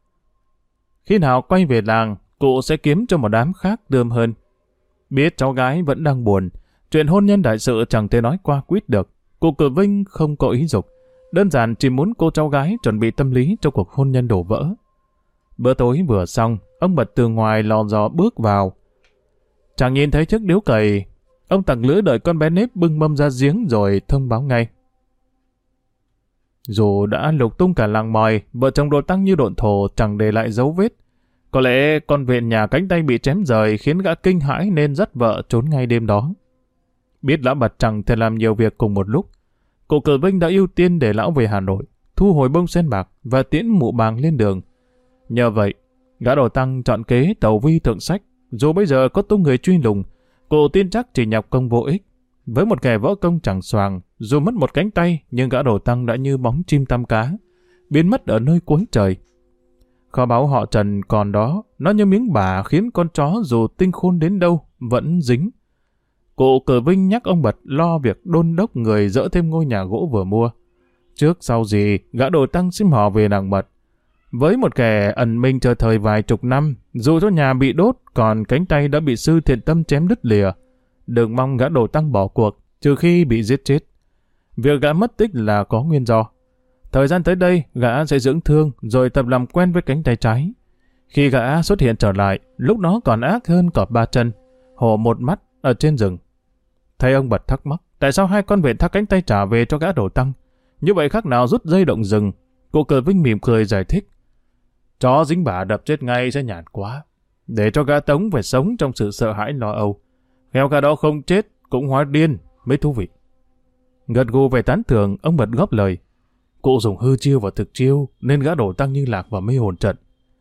Khi nào quay về làng, cụ sẽ kiếm cho một đám khác tươm hơn. Biết cháu gái vẫn đang buồn, chuyện hôn nhân đại sự chẳng thể nói qua quýt được. Cụ cử Vinh không có ý dục, đơn giản chỉ muốn cô cháu gái chuẩn bị tâm lý cho cuộc hôn nhân đổ vỡ. Bữa tối vừa xong, ông Bật từ ngoài lò dò bước vào. Chẳng nhìn thấy chiếc điếu cày, ông tặc lưỡi đợi con bé Nếp bưng mâm ra giếng rồi thông báo ngay. Dù đã lục tung cả làng mòi, vợ chồng Đồ Tăng như độn thổ chẳng để lại dấu vết. Có lẽ con vện nhà cánh tay bị chém rời khiến gã kinh hãi nên dắt vợ trốn ngay đêm đó. Biết lão Bật chẳng thể làm nhiều việc cùng một lúc, cụ cử Vinh đã ưu tiên để lão về Hà Nội, thu hồi bông sen bạc và tiễn mụ bàng lên đường. Nhờ vậy, gã Đồ Tăng chọn kế tàu vi thượng sách. Dù bây giờ có tung người truy lùng, cụ tin chắc chỉ nhọc công vô ích. Với một kẻ võ công chẳng xoàng, dù mất một cánh tay, nhưng gã đầu tăng đã như bóng chim tăm cá, biến mất ở nơi cuối trời. Kho báu họ Trần còn đó, nó như miếng bả khiến con chó dù tinh khôn đến đâu, vẫn dính. Cụ Cử Vinh nhắc ông Bật lo việc đôn đốc người dỡ thêm ngôi nhà gỗ vừa mua. Trước sau gì, gã đầu tăng xin họ về nàng Mật. Với một kẻ ẩn mình chờ thời vài chục năm, dù cho nhà bị đốt, còn cánh tay đã bị sư thiện tâm chém đứt lìa. Đừng mong gã đầu tăng bỏ cuộc, trừ khi bị giết chết. Việc gã mất tích là có nguyên do. Thời gian tới đây, gã sẽ dưỡng thương, rồi tập làm quen với cánh tay trái. Khi gã xuất hiện trở lại, lúc nó còn ác hơn cọp ba chân, hổ một mắt ở trên rừng. Thấy ông Bật thắc mắc, tại sao hai con vẹn thắt cánh tay trả về cho gã đầu tăng? Như vậy khác nào rút dây động rừng. Cụ Cử Vinh mỉm cười giải thích. Chó dính bả đập chết ngay sẽ nhàn quá. Để cho gã Tống phải sống trong sự sợ hãi lo âu. Khéo gã đó không chết, cũng hóa điên, mới thú vị. Gật gù về tán thưởng, ông Bật góp lời. Cụ dùng hư chiêu và thực chiêu, nên gã đầu tăng như lạc vào mê hồn trận.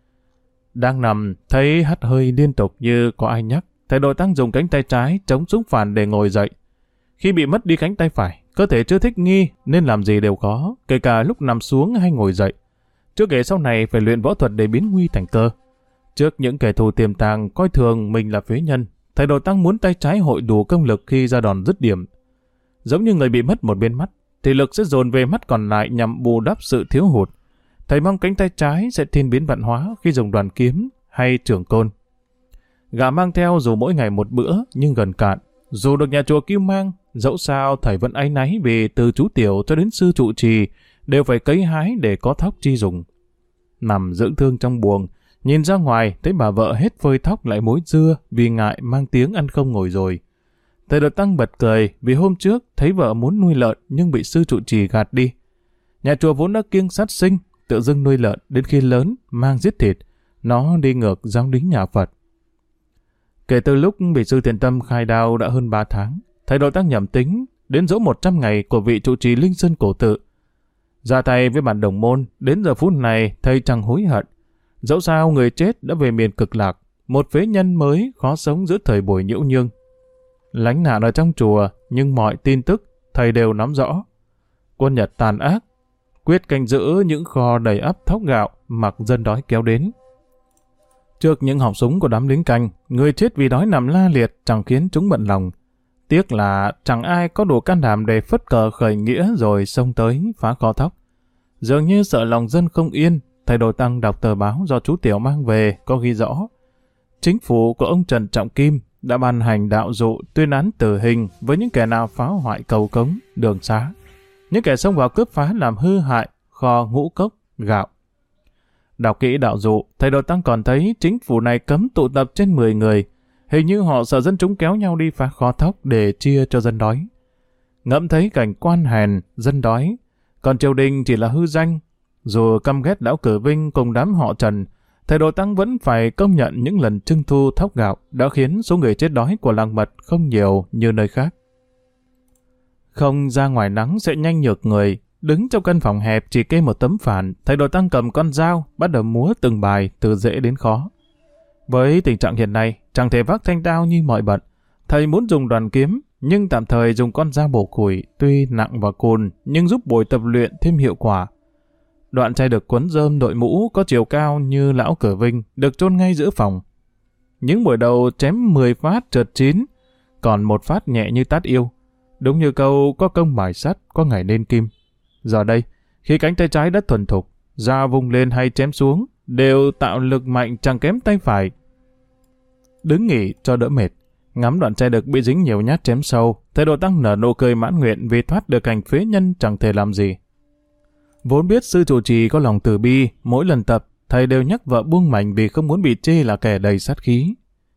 Đang nằm, thấy hắt hơi liên tục như có ai nhắc. Thầy đội tăng dùng cánh tay trái chống súng phản để ngồi dậy. Khi bị mất đi cánh tay phải, cơ thể chưa thích nghi nên làm gì đều có, kể cả lúc nằm xuống hay ngồi dậy. Chưa kể sau này phải luyện võ thuật để biến nguy thành cơ. Trước những kẻ thù tiềm tàng coi thường mình là phế nhân, thầy đội tăng muốn tay trái hội đủ công lực khi ra đòn dứt điểm. Giống như người bị mất một bên mắt, thì lực sẽ dồn về mắt còn lại nhằm bù đắp sự thiếu hụt. Thầy mong cánh tay trái sẽ thiên biến vạn hóa khi dùng đoàn kiếm hay trường côn. Gã mang theo dù mỗi ngày một bữa nhưng gần cạn. Dù được nhà chùa cứu mang, dẫu sao thầy vẫn áy náy vì từ chú tiểu cho đến sư trụ trì đều phải cấy hái để có thóc chi dùng. Nằm dưỡng thương trong buồng, nhìn ra ngoài thấy bà vợ hết phơi thóc lại mối dưa vì ngại mang tiếng ăn không ngồi rồi. Thầy Đợt Tăng bật cười vì hôm trước thấy vợ muốn nuôi lợn nhưng bị sư trụ trì gạt đi. Nhà chùa vốn đã kiêng sát sinh, tự dưng nuôi lợn đến khi lớn mang giết thịt, nó đi ngược giáo lý nhà Phật. Kể từ lúc bị sư thiện tâm khai đao đã hơn 3 tháng, thầy Đợt Tăng nhẩm tính đến dỗ 100 ngày của vị trụ trì Linh Sơn Cổ Tự. Ra tay với bạn đồng môn, đến giờ phút này thầy chẳng hối hận. Dẫu sao người chết đã về miền cực lạc, một phế nhân mới khó sống giữa thời buổi nhiễu nhương. Lánh nạn ở trong chùa, nhưng mọi tin tức thầy đều nắm rõ. Quân Nhật tàn ác, quyết canh giữ những kho đầy ắp thóc gạo mặc dân đói kéo đến. Trước những họng súng của đám lính canh, người chết vì đói nằm la liệt chẳng khiến chúng bận lòng. Tiếc là chẳng ai có đủ can đảm để phất cờ khởi nghĩa rồi xông tới phá kho thóc. Dường như sợ lòng dân không yên, thầy Đợt Tăng đọc tờ báo do chú Tiểu mang về có ghi rõ. Chính phủ của ông Trần Trọng Kim đã ban hành đạo dụ tuyên án tử hình với những kẻ nào phá hoại cầu cống, đường xá, những kẻ xông vào cướp phá làm hư hại kho ngũ cốc, gạo. Đọc kỹ đạo dụ, thầy Đợt Tăng còn thấy chính phủ này cấm tụ tập trên 10 người, hình như họ sợ dân chúng kéo nhau đi phá kho thóc để chia cho dân đói. Ngẫm thấy cảnh quan hèn, dân đói, còn triều đình chỉ là hư danh. Dù căm ghét lão Cử Vinh cùng đám họ Trần, thầy Đợt Tăng vẫn phải công nhận những lần trưng thu thóc gạo đã khiến số người chết đói của làng Mật không nhiều như nơi khác. Không ra ngoài nắng sẽ nhanh nhược người, đứng trong căn phòng hẹp chỉ kê một tấm phản, thầy Đợt Tăng cầm con dao bắt đầu múa từng bài từ dễ đến khó. Với tình trạng hiện nay, chẳng thể vác thanh đao như mọi bận. Thầy muốn dùng đoàn kiếm, nhưng tạm thời dùng con dao bổ củi, tuy nặng và cùn nhưng giúp buổi tập luyện thêm hiệu quả. Đoạn trai được quấn rơm đội mũ có chiều cao như lão Cử Vinh được chôn ngay giữa phòng. Những buổi đầu chém 10 phát trượt 9, còn một phát nhẹ như tát yêu. Đúng như câu có công mài sắt, có ngày nên kim. Giờ đây, khi cánh tay trái đã thuần thục, dao vung lên hay chém xuống đều tạo lực mạnh chẳng kém tay phải. Đứng nghỉ cho đỡ mệt, ngắm đoạn trai được bị dính nhiều nhát chém sâu, thầy Đợt Tăng nở nụ cười mãn nguyện vì thoát được cảnh phế nhân chẳng thể làm gì. Vốn biết sư trụ trì có lòng từ bi, mỗi lần tập, thầy đều nhắc vợ buông mảnh vì không muốn bị chê là kẻ đầy sát khí.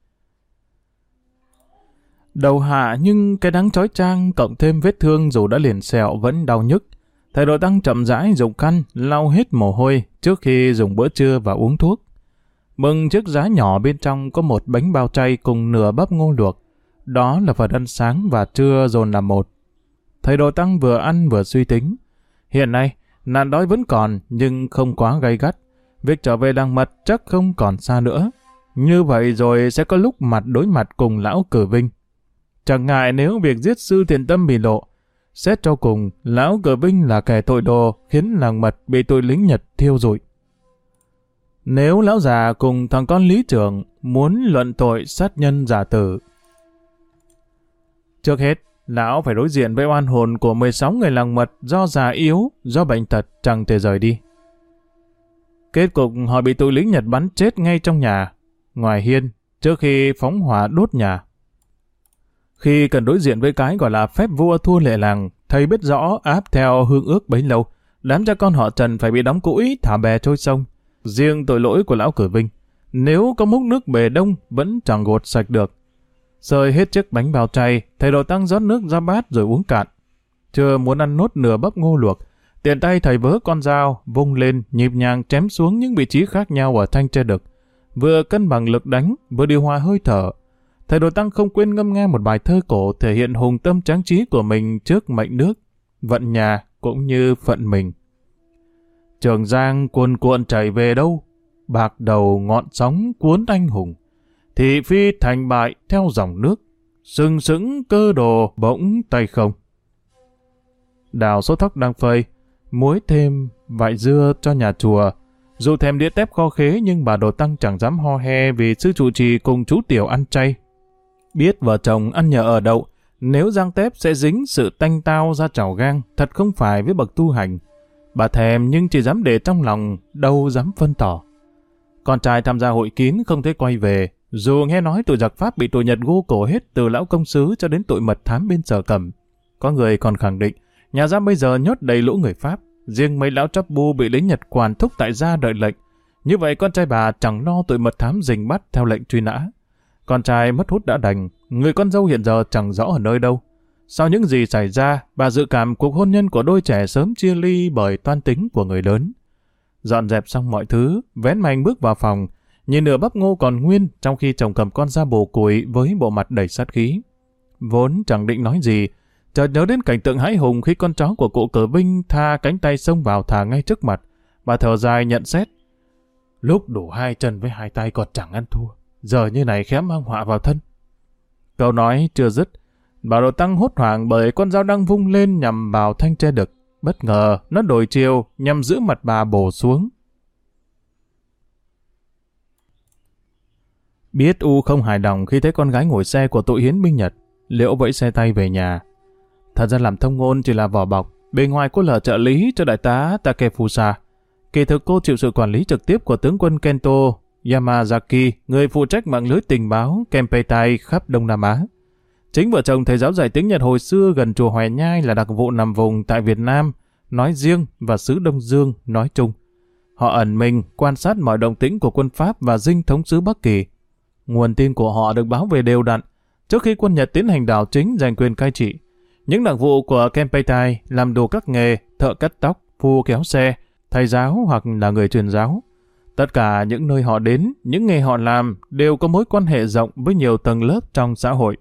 Đầu hạ nhưng cái đắng chói chang cộng thêm vết thương dù đã liền sẹo vẫn đau nhức. Thầy Đợt Tăng chậm rãi dùng khăn lau hết mồ hôi trước khi dùng bữa trưa và uống thuốc. Mừng chiếc giá nhỏ bên trong có một bánh bao chay cùng nửa bắp ngô luộc. Đó là phần ăn sáng và trưa dồn làm một. Thầy Đợt Tăng vừa ăn vừa suy tính. Hiện nay, nạn đói vẫn còn nhưng không quá gay gắt. Việc trở về làng Mật chắc không còn xa nữa. Như vậy rồi sẽ có lúc mặt đối mặt cùng lão Cử Vinh. Chẳng ngại nếu việc giết sư thiện tâm bị lộ. Xét cho cùng, lão Cờ Vinh là kẻ tội đồ, khiến làng Mật bị tụi lính Nhật thiêu rụi. Nếu lão già cùng thằng con lý trưởng muốn luận tội sát nhân giả tử, trước hết, lão phải đối diện với oan hồn của 16 người làng Mật do già yếu, do bệnh tật chẳng thể rời đi. Kết cục họ bị tụi lính Nhật bắn chết ngay trong nhà, ngoài hiên, trước khi phóng hỏa đốt nhà. Khi cần đối diện với cái gọi là phép vua thua lệ làng, thầy biết rõ áp theo hương ước bấy lâu, đám cha con họ Trần phải bị đóng cũi thả bè trôi sông. Riêng tội lỗi của lão Cử Vinh, nếu có múc nước bề đông vẫn chẳng gột sạch được. Sơi hết chiếc bánh bao chay, thầy Đồ Tăng rót nước ra bát rồi uống cạn. Chưa muốn ăn nốt nửa bắp ngô luộc, tiện tay thầy vớ con dao, vung lên, nhịp nhàng chém xuống những vị trí khác nhau ở thanh tre đực. Vừa cân bằng lực đánh, vừa điều hòa hơi thở. Thầy Đồ Tăng không quên ngâm nghe một bài thơ cổ thể hiện hùng tâm tráng trí của mình trước mệnh nước, vận nhà cũng như phận mình. Trường Giang cuồn cuộn chảy về đâu, bạc đầu ngọn sóng cuốn anh hùng. Thị phi thành bại theo dòng nước, sừng sững cơ đồ bỗng tay không. Đào số thóc đang phơi, muối thêm vại dưa cho nhà chùa. Dù thèm đĩa tép kho khế nhưng bà Đồ Tăng chẳng dám ho he vì sư trụ trì cùng chú Tiểu ăn chay. Biết vợ chồng ăn nhờ ở đậu, nếu rang tép sẽ dính sự tanh tao ra trào gang, thật không phải với bậc tu hành. Bà thèm nhưng chỉ dám để trong lòng, đâu dám phân tỏ. Con trai tham gia hội kín không thấy quay về, dù nghe nói tụi giặc Pháp bị tụi Nhật gô cổ hết từ lão công sứ cho đến tụi mật thám bên Sở Cẩm. Có người còn khẳng định, nhà giam bây giờ nhốt đầy lũ người Pháp, riêng mấy lão chắp bu bị lính Nhật quản thúc tại gia đợi lệnh. Như vậy con trai bà chẳng lo tụi mật thám rình bắt theo lệnh truy nã. Con trai mất hút đã đành, người con dâu hiện giờ chẳng rõ ở nơi đâu. Sau những gì xảy ra, bà dự cảm cuộc hôn nhân của đôi trẻ sớm chia ly bởi toan tính của người lớn. Dọn dẹp xong mọi thứ, vén mành bước vào phòng, nhìn nửa bắp ngô còn nguyên trong khi chồng cầm con ra bổ củi với bộ mặt đầy sát khí. Vốn chẳng định nói gì, chợt nhớ đến cảnh tượng hãi hùng khi con chó của cụ Cờ Vinh tha cánh tay xông vào thả ngay trước mặt. Bà thở dài nhận xét. Lúc đủ 2 chân với 2 tay còn chẳng ăn thua, giờ như này khéo mang họa vào thân. Câu nói chưa dứt, bà Đồ Tăng hốt hoảng bởi con dao đang vung lên nhằm vào thanh tre đực. Bất ngờ, nó đổi chiều nhằm giữ mặt bà bổ xuống. Biết U không hài lòng khi thấy con gái ngồi xe của tụi hiến binh Nhật, Liễu vẫy xe tay về nhà. Thật ra làm thông ngôn chỉ là vỏ bọc, bề ngoài cô là trợ lý cho đại tá Takefusa. Kỳ thực cô chịu sự quản lý trực tiếp của tướng quân Kento Yamazaki, người phụ trách mạng lưới tình báo Kempeitai khắp Đông Nam Á. Chính vợ chồng thầy giáo dạy tiếng Nhật hồi xưa gần chùa Hoè Nhai là đặc vụ nằm vùng tại Việt Nam nói riêng và xứ Đông Dương nói chung. Họ ẩn mình quan sát mọi động tĩnh của quân Pháp và dinh thống sứ Bắc Kỳ. Nguồn tin của họ được báo về đều đặn. Trước khi quân Nhật tiến hành đảo chính giành quyền cai trị, những đặc vụ của Kempeitai làm đủ các nghề thợ cắt tóc, phu kéo xe, thầy giáo hoặc là người truyền giáo. Tất cả những nơi họ đến, những nghề họ làm đều có mối quan hệ rộng với nhiều tầng lớp trong xã hội.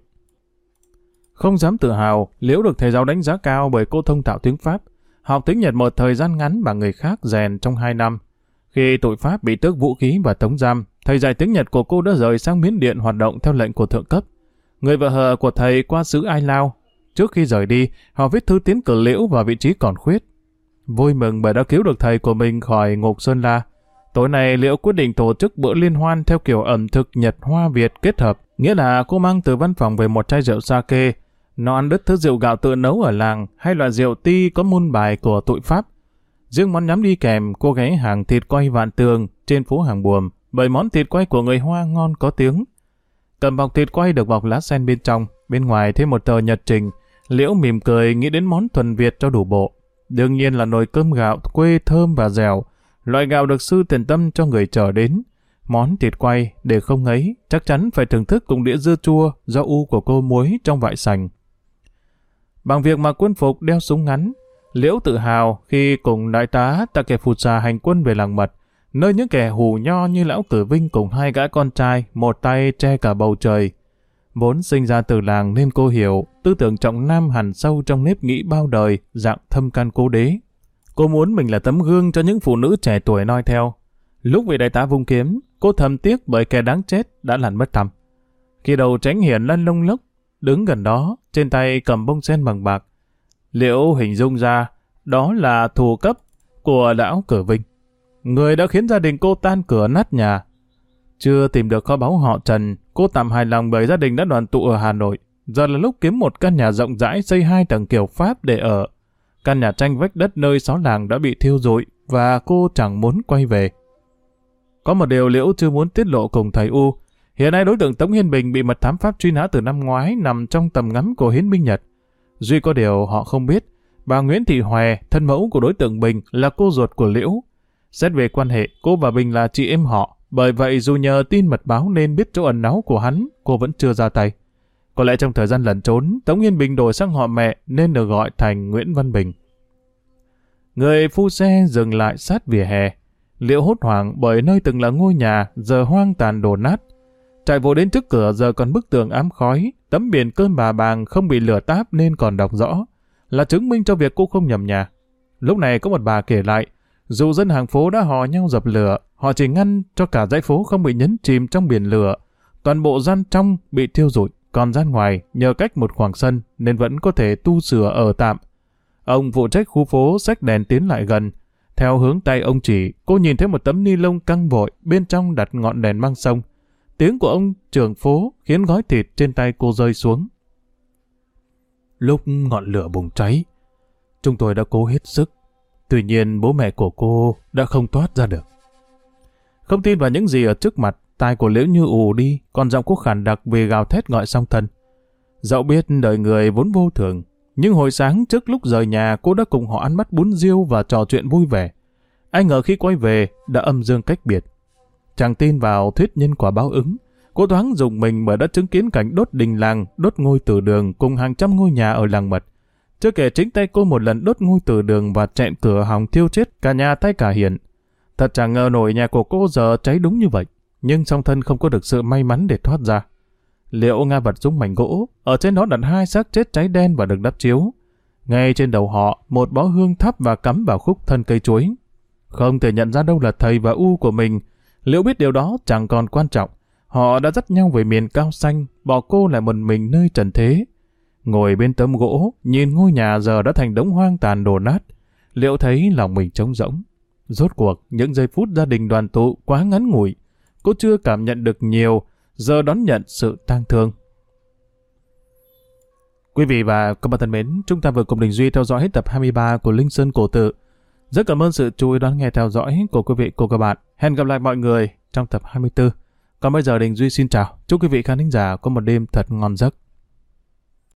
Không dám tự hào, Liễu được thầy giáo đánh giá cao bởi cô thông thạo tiếng Pháp, học tiếng Nhật một thời gian ngắn mà người khác rèn trong 2 năm. Khi tụi Pháp bị tước vũ khí và tống giam, thầy dạy tiếng Nhật của cô đã rời sang Miến Điện hoạt động theo lệnh của thượng cấp. Người vợ hờ của thầy qua xứ Ai Lao. Trước khi rời đi, họ viết thư tiến cử Liễu vào vị trí còn khuyết. Vui mừng bởi đã cứu được thầy của mình khỏi ngục Sơn La. Tối nay Liễu quyết định tổ chức bữa liên hoan theo kiểu ẩm thực Nhật Hoa Việt kết hợp, nghĩa là cô mang từ văn phòng về một chai rượu sake. Nó ăn đứt thứ rượu gạo tự nấu ở làng hay loại rượu ti có môn bài của tụi Pháp. Riêng món nhắm đi kèm, cô ghé hàng thịt quay Vạn Tường trên phố Hàng Buồm, bởi món thịt quay của người Hoa ngon có tiếng. Cầm bọc thịt quay được bọc lá sen bên trong, bên ngoài thêm một tờ nhật trình. Liễu mỉm cười nghĩ đến món thuần Việt cho đủ bộ. Đương nhiên là nồi cơm gạo quê thơm và dẻo, loại gạo được sư tiền tâm cho người chờ đến. Món thịt quay để không ngấy, chắc chắn phải thưởng thức cùng đĩa dưa chua do U của cô muối trong vại sành. Bằng việc mặc quân phục đeo súng ngắn, Liễu tự hào khi cùng đại tá Takefusa hành quân về làng Mật, nơi những kẻ hù nho như lão Cử Vinh cùng 2 gã con trai, một tay che cả bầu trời. Vốn sinh ra từ làng nên cô hiểu, tư tưởng trọng nam hằn sâu trong nếp nghĩ bao đời, dạng thâm căn cố đế. Cô muốn mình là tấm gương cho những phụ nữ trẻ tuổi noi theo. Lúc vị đại tá vung kiếm, cô thầm tiếc bởi kẻ đáng chết đã lặn mất tăm. Khi đầu Tránh Hiển lăn lông lốc, đứng gần đó, trên tay cầm bông sen bằng bạc. Liễu hình dung ra đó là thù cấp của lão Cử Vinh, người đã khiến gia đình cô tan cửa nát nhà. Chưa tìm được kho báu họ Trần, cô tạm hài lòng bởi gia đình đã đoàn tụ ở Hà Nội. Giờ là lúc kiếm một căn nhà rộng rãi xây 2 tầng kiểu Pháp để ở. Căn nhà tranh vách đất nơi xó làng đã bị thiêu rụi và cô chẳng muốn quay về. Có một điều Liễu chưa muốn tiết lộ cùng thầy U. Hiện nay đối tượng Tống Hiên Bình bị mật thám Pháp truy nã từ năm ngoái, nằm trong tầm ngắm của Hiến binh Nhật. Duy có điều họ không biết, bà Nguyễn Thị Hòe, thân mẫu của đối tượng Bình, là cô ruột của Liễu. Xét về quan hệ, cô và Bình là chị em họ. Bởi vậy dù nhờ tin mật báo nên biết chỗ ẩn náu của hắn, cô vẫn chưa ra tay. Có lẽ trong thời gian lẩn trốn, Tống Hiên Bình đổi sang họ mẹ nên được gọi thành Nguyễn Văn Bình. Người phu xe dừng lại sát vỉa hè. Liễu hốt hoảng bởi nơi từng là ngôi nhà giờ hoang tàn đổ nát. Chạy vội đến trước cửa giờ còn bức tường ám khói, tấm biển cơm bà bàng không bị lửa táp nên còn đọc rõ, là chứng minh cho việc cô không nhầm nhà. Lúc này có một bà kể lại, dù dân hàng phố đã hò nhau dập lửa, họ chỉ ngăn cho cả dãy phố không bị nhấn chìm trong biển lửa. Toàn bộ gian trong bị thiêu rụi, còn gian ngoài nhờ cách một khoảng sân nên vẫn có thể tu sửa ở tạm. Ông phụ trách khu phố xách đèn tiến lại gần. Theo hướng tay ông chỉ, cô nhìn thấy một tấm ni lông căng vội, bên trong đặt ngọn đèn mang sông. Tiếng của ông trưởng phố khiến gói thịt trên tay cô rơi xuống. Lúc ngọn lửa bùng cháy, chúng tôi đã cố hết sức. Tuy nhiên bố mẹ của cô đã không thoát ra được. Không tin vào những gì ở trước mặt, tai của Liễu như ù đi, còn giọng cô khản đặc vì gào thét gọi song thân. Dẫu biết đời người vốn vô thường, nhưng hồi sáng trước lúc rời nhà cô đã cùng họ ăn bát bún riêu và trò chuyện vui vẻ. Ai ngờ khi quay về đã âm dương cách biệt. Chẳng tin vào thuyết nhân quả báo ứng, cô thoáng rùng mình bởi đã chứng kiến cảnh đốt đình làng, đốt ngôi tử đường cùng hàng trăm ngôi nhà ở làng mật. Chưa kể chính tay cô một lần đốt ngôi tử đường và chẹn cửa hòng thiêu chết cả nhà tay cả Hiền. Thật chẳng ngờ nổi nhà của cô giờ cháy đúng như vậy, nhưng song thân không có được sự may mắn để thoát ra. Liễu ngã vật xuống mảnh gỗ, ở trên đó đặt 2 xác chết cháy đen và được đắp chiếu. Ngay trên đầu họ, một bó hương thắp và cắm vào khúc thân cây chuối. Không thể nhận ra đâu là thầy và U của mình. Liễu biết điều đó chẳng còn quan trọng. Họ đã dắt nhau về miền cao xanh, bỏ cô lại một mình nơi trần thế. Ngồi bên tấm gỗ, nhìn ngôi nhà giờ đã thành đống hoang tàn đổ nát. Liễu thấy lòng mình trống rỗng. Rốt cuộc, những giây phút gia đình đoàn tụ quá ngắn ngủi. Cô chưa cảm nhận được nhiều, giờ đón nhận sự tang thương. Quý vị và các bạn thân mến, chúng ta vừa cùng Đình Duy theo dõi hết tập 23 của Linh Sơn Cổ Tự. Rất cảm ơn sự chú ý đón nghe theo dõi của quý vị và các bạn. Hẹn gặp lại mọi người trong tập 24. Còn bây giờ Đình Duy xin chào. Chúc quý vị khán thính giả có một đêm thật ngon giấc.